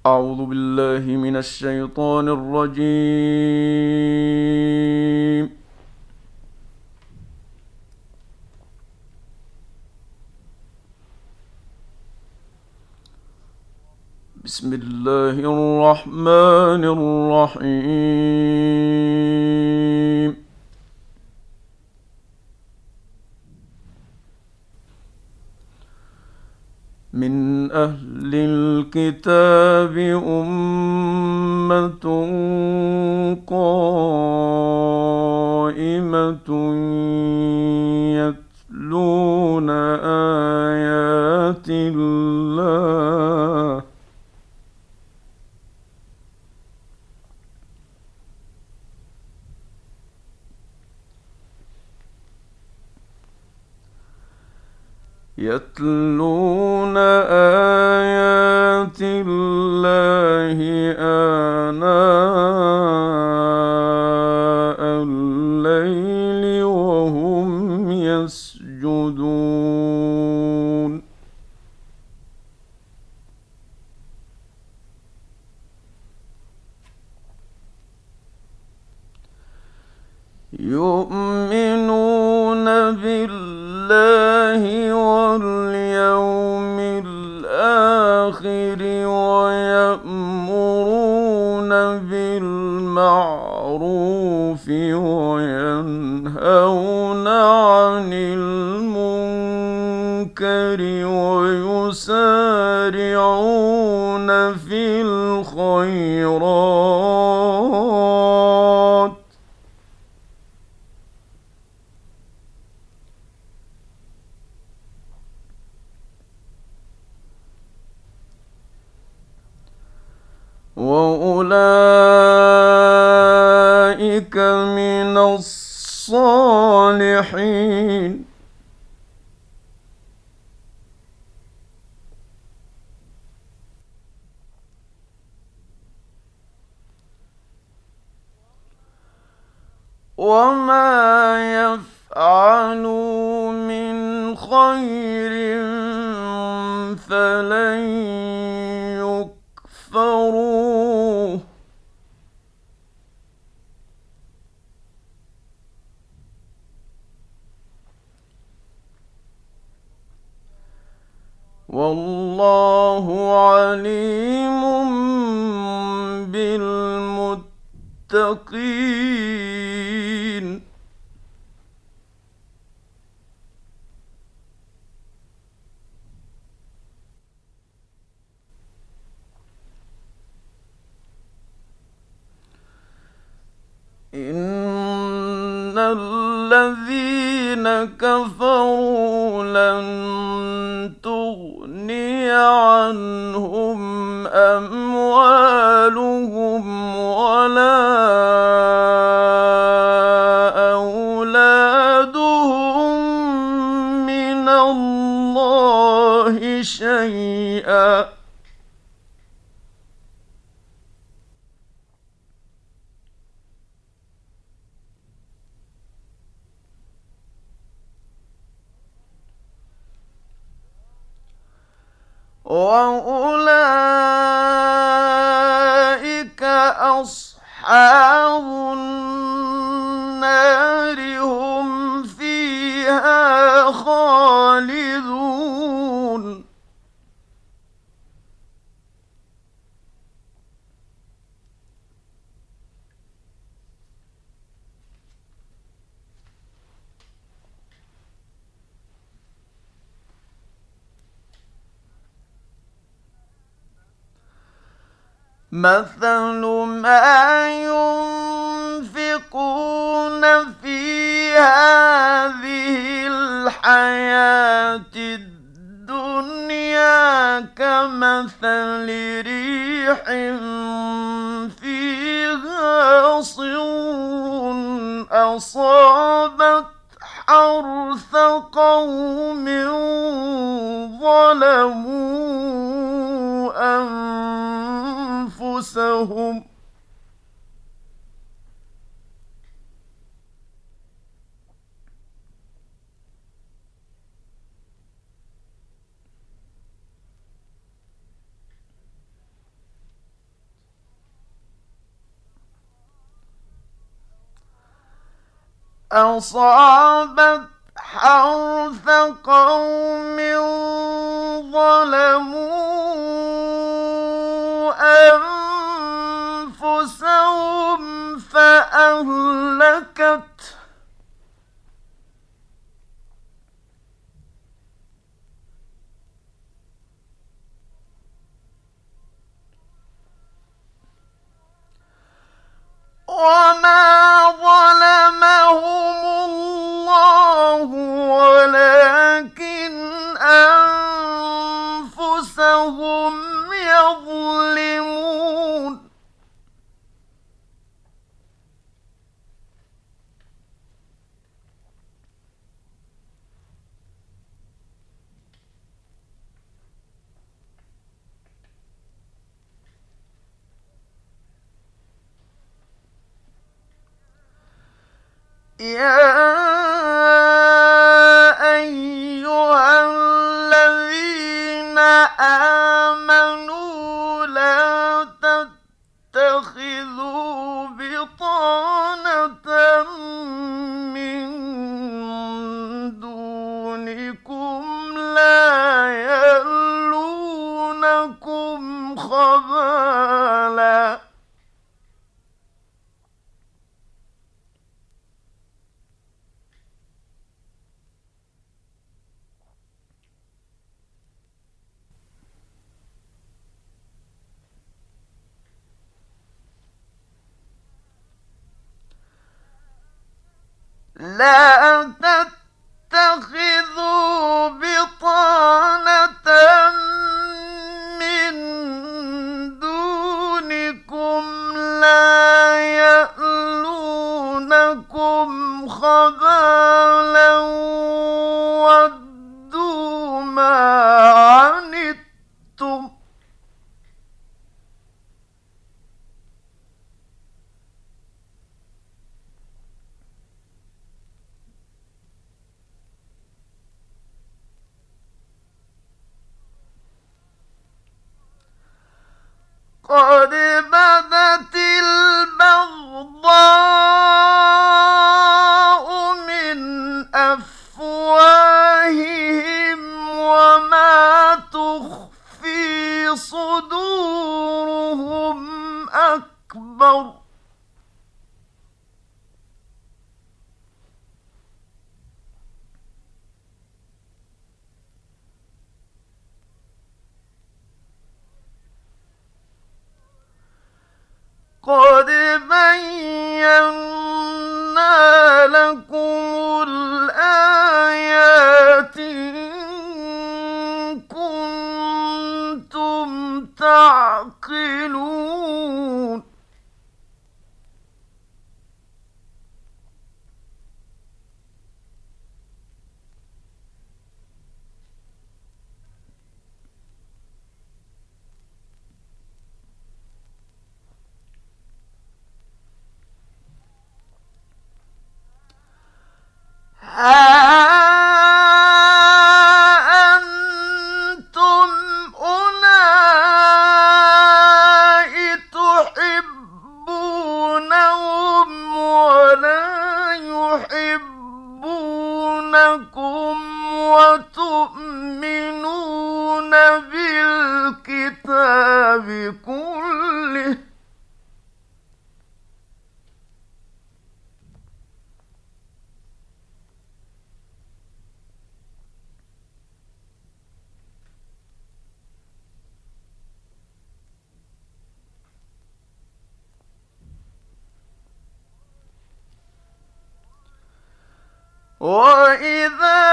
أعوذ بالله من الشيطان الرجيم. بسم الله الرحمن الرحيم. من أهل الكتاب أمة قائمة يتلون آيات الله يتلون آيات الله آناء الليل وهم يسجدون يؤمنون بالله واليوم الآخر ويأمرون بالمعروف وينهون عن المنكر ويسارعون في الخيرات وأولئك من الصالحين وما يفعلوا من خير فلن يكفروه والله عليم بالمتقين إن الذين كفروا لن تغني عنهم أموالهم ولا أولادهم من الله شيئا وأولئك أصحاب النار هم فيها خالدون مثل ما ينفقون في هذه الحياة الدنيا كمثل ريح فيها صر أصابت حرث قوم ظلموا أنفسهم أصابت حرث قوم ظلموا أنفسهم فأهلكت. وما ظلمهم الله ولكن أنفسهم يظلمون. يا أيها الذين آمنوا لا تتخذوا بطانة من دونكم لا يألونكم خبالا. لا تتخذوا بطانة من دونكم لا يألونكم خبالا ودوا ما عنتم قد بدت البغضاء من أفواههم وما تخفي صدورهم أكبر. قد بينا لكم الآيات إن كنتم تعقلون. أنتم أولئك تحبونهم ولا يحبونكم وتؤمنون بالكتاب كله وإذا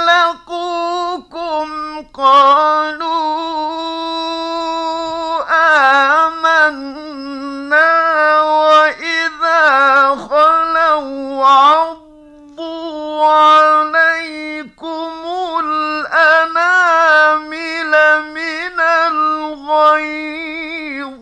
لقوكم قالوا آمنا وإذا خلوا عضوا عليكم الأنامل من الغيظ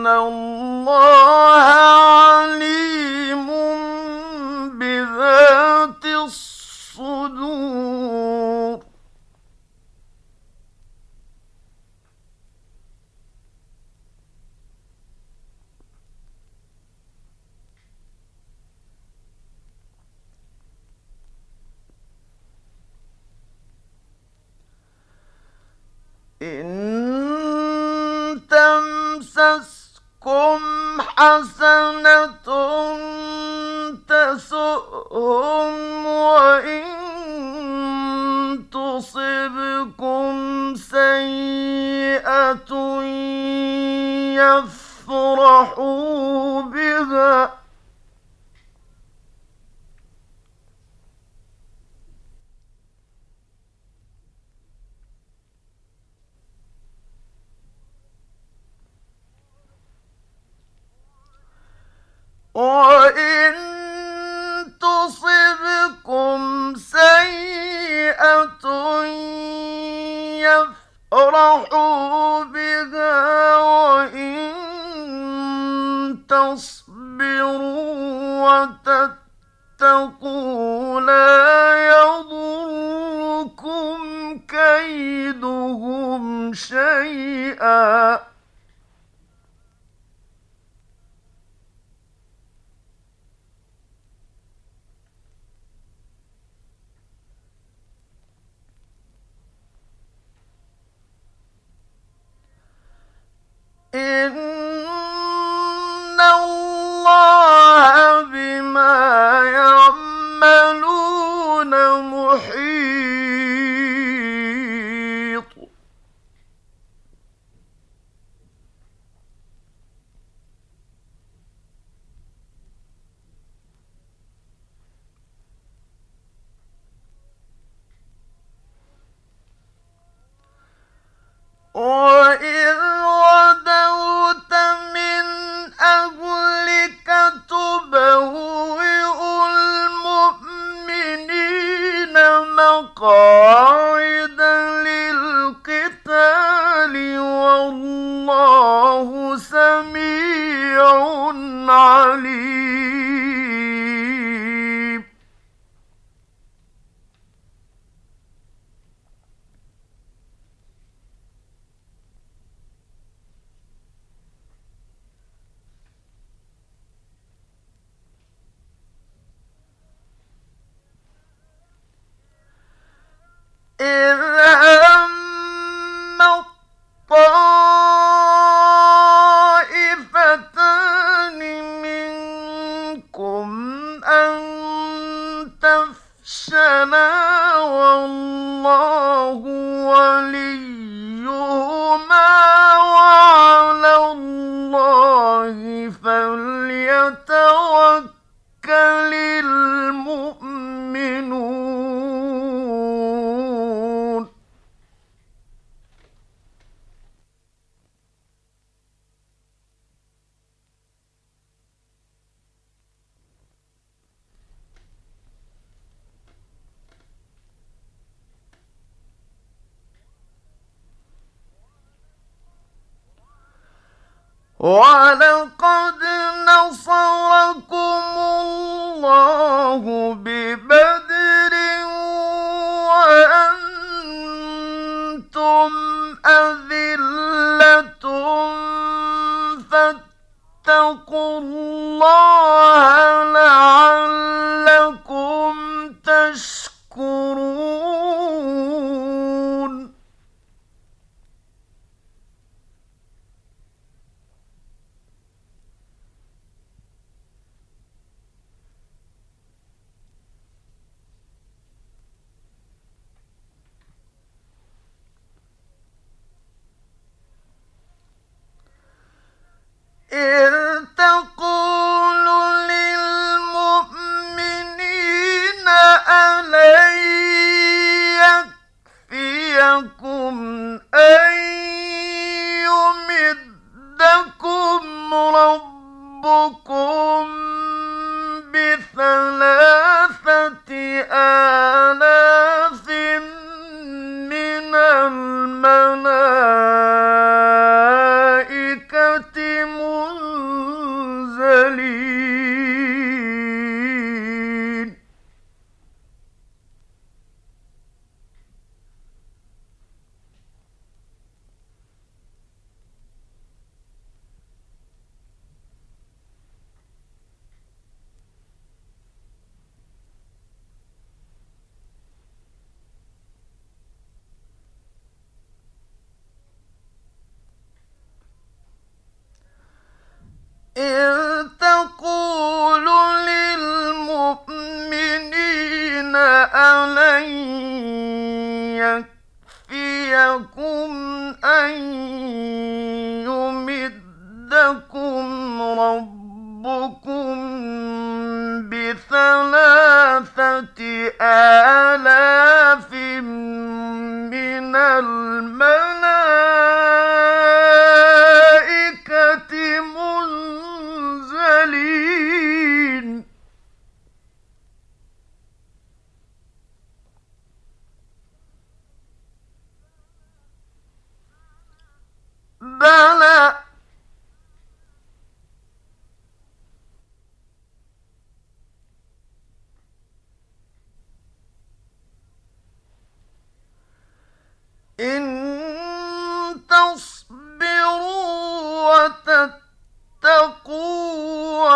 إِنَّ اللَّهَ عَلِيمٌ بِذَاتِ الصُّدُورِ إِن تَمْسَسْكُمْ حَسَنَةٌ تَسُؤْهُمْ وَإِن تُصِبْكُمْ سَيِّئَةٌ يَفْرَحُوا بِهَا ۖ وَإِن تُصِبْكُمْ سَيِّئَةٌ يَفْرَحُوا بِهَا ۖ وَإِن تَصْبِرُوا وَتَتَّقُوا لَا يَضُرُّكُمْ كَيْدُهُمْ شَيْئًا ۗ إِنَّ اللَّهَ بِمَا يَعْمَلُونَ مُحِيطٌ وَإِذْ غَدَوْتَ مِنْ أَهْلِكَ تُبَوِّئُ الْمُؤْمِنِينَ مَقَاعِدَ لِلْقِتَالِ ۗ وَاللَّهُ سَمِيعٌ عَلِيمٌ إِذْ هَمَّت طَّائِفَتَانِ مِنكُمْ أَن تَفْشَلَا وَاللَّهُ وَلِيُّهُمَا ۗ وَعَلَى اللَّهِ فَلْيَتَوَكَّلِ الْمُؤْمِنُونَ وَلَقَدْ نَصَرَكُمُ اللَّهُ بِبَدْرٍ وَأَنتُمْ أَذِلَّةٌ فَاتَّقُوا اللَّهَ لَعَلَّكُمْ تَشْكُرُونَ ربكم بثلاثة آلاف من الملائكة منزلين بلى إن تصبروا وتتقوا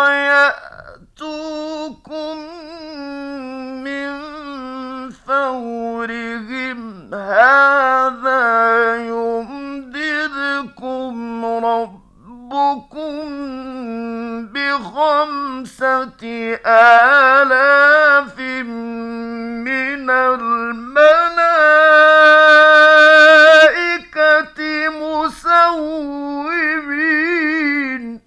ويأتوكم من فورهم هذا يمددكم ربكم بخمسة آلاف من الملائكة مسومين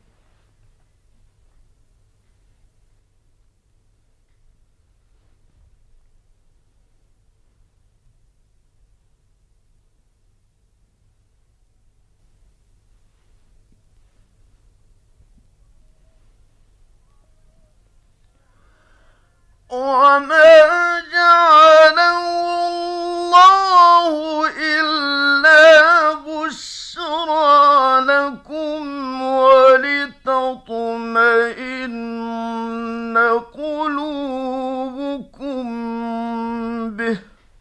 وما جعله الله إلا بشرى لكم ولتطمئن قلوبكم به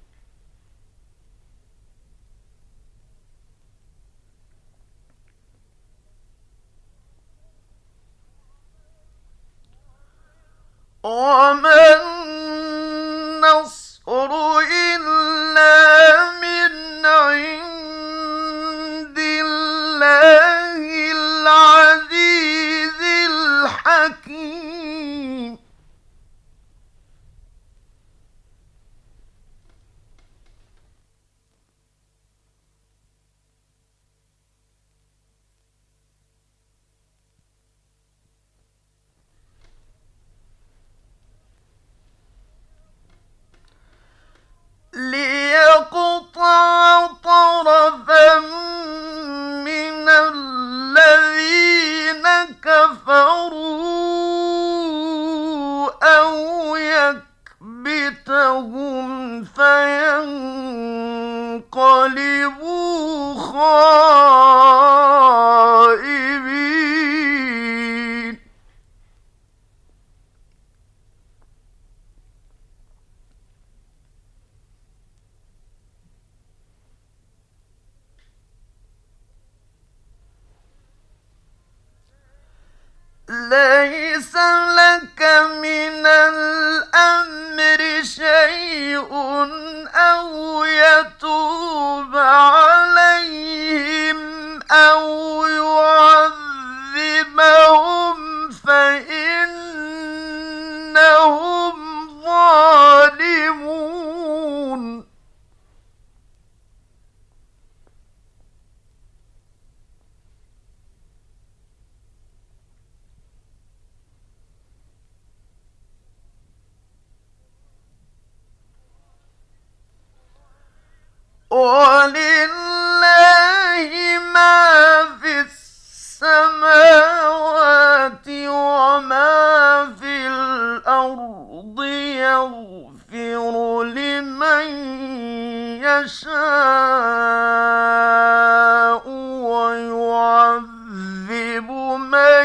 وما النصر إلا من عند الله العزيز الحكيم ليقطع طرفا من الذين كفروا أو يكبتهم فينقلبوا خائبين ليس لك من الأمر شيء أو يتوب عليهم أو يعذبهم فإنهم ظالمون ولله ما في السماوات وما في الأرض يغفر لمن يشاء ويعذب من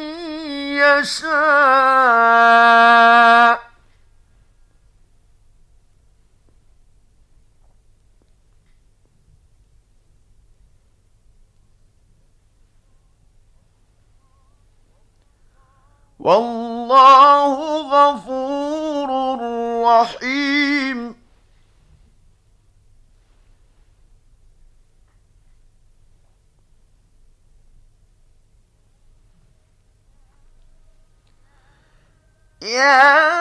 يشاء والله غفور رحيم يا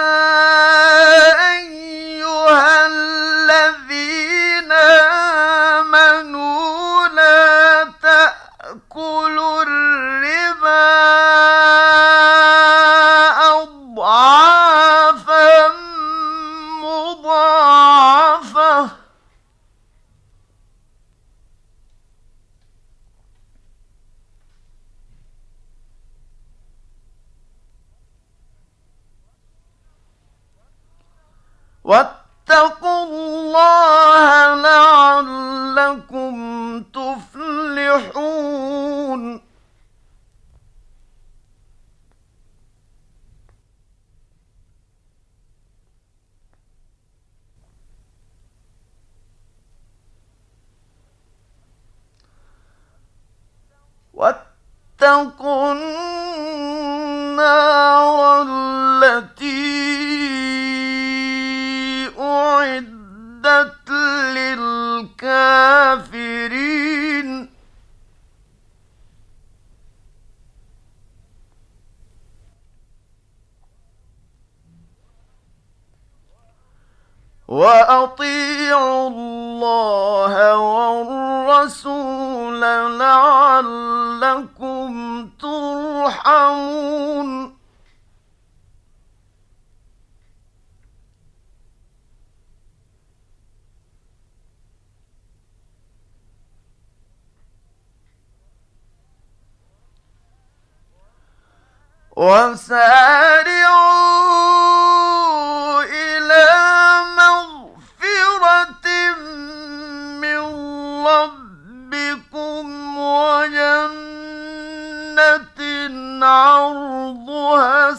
أيها الذين آمنوا لا تأكلوا الربا واتقوا الله لعلكم تفلحون واتقوا النار التي أعدت للكافرين وأطيعوا الله والرسول لعلكم ترحمون وسارعوا إلى مغفرة من ربكم وجنة عرضها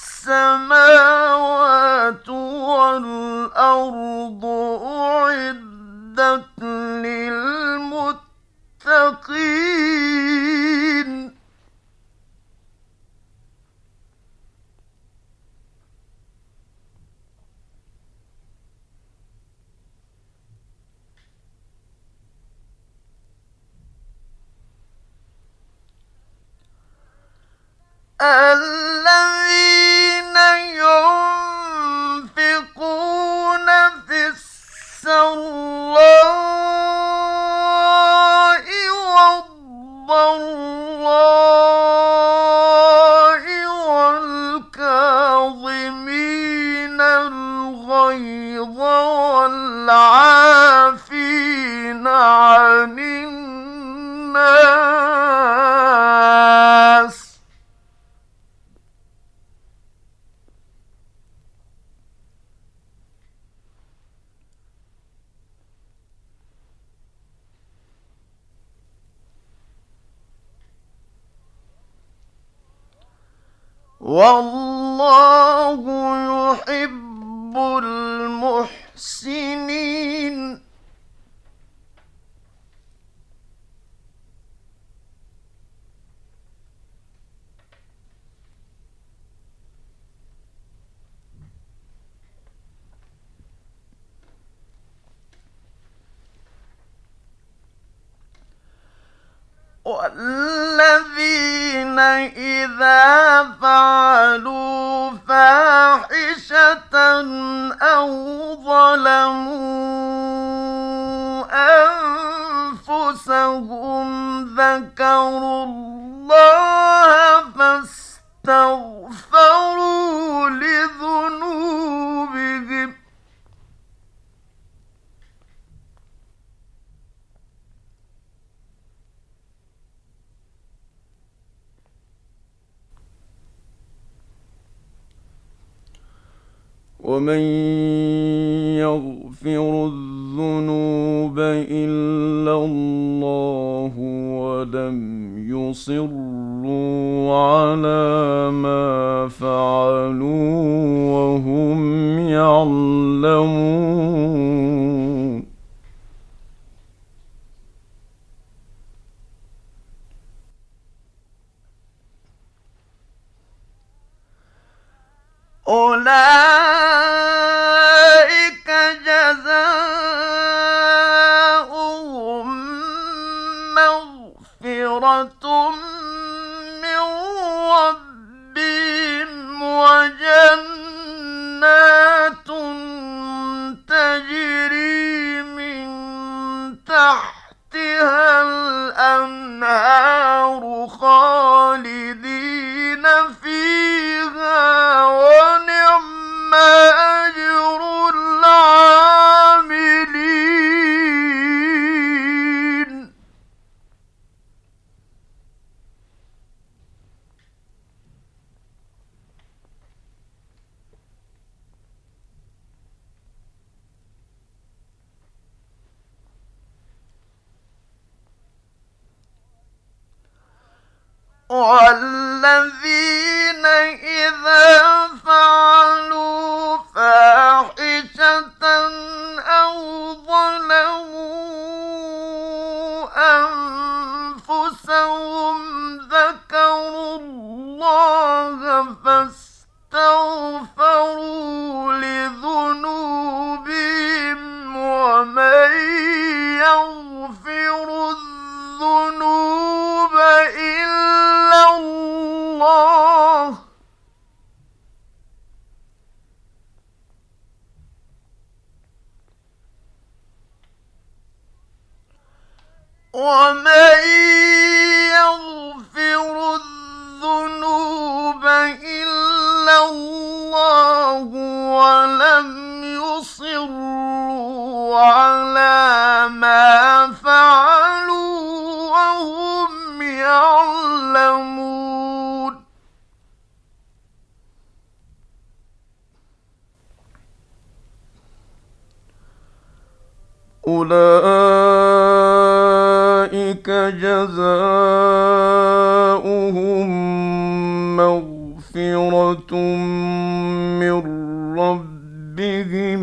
السماوات والأرض أعدت للمتقين الذين ينفقون في السراء والضراء والكاظمين الغيظ والعافين عن الناس والله يحب المحسنين والذين إذا فعلوا فاحشة أو ظلموا أنفسهم ذكروا الله فاستغفروا لذنوبهم ومن يغفر الذنوب إلا الله ولم يصروا على ما فعلوا وهم يعلمون أولئك جزاؤهم مغفرة من ربهم وجنات تجري من تحتها الأنهار خالدين فيها ونعم أجر العاملين والذين إذا فعلوا فاحشة أو ظلموا أنفسهم ذكروا الله فاستغفروا لذنوبهم ومن يغفر الذنوب إلا الله ومن يغفر الذنوب إلا الله ولم يصروا على ما فعلوا وهم يعلمون أولئك جزاؤهم مغفرة من ربهم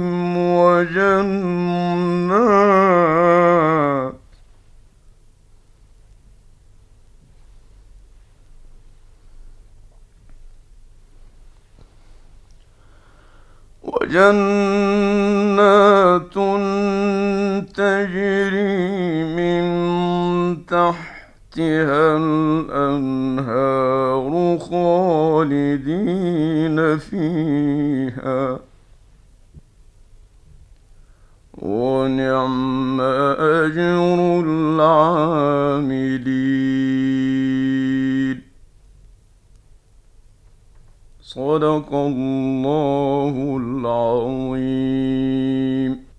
وجنات تجري من تحتها الأنهار خالدين فيها ونعم أجر العاملين. صدق الله العظيم.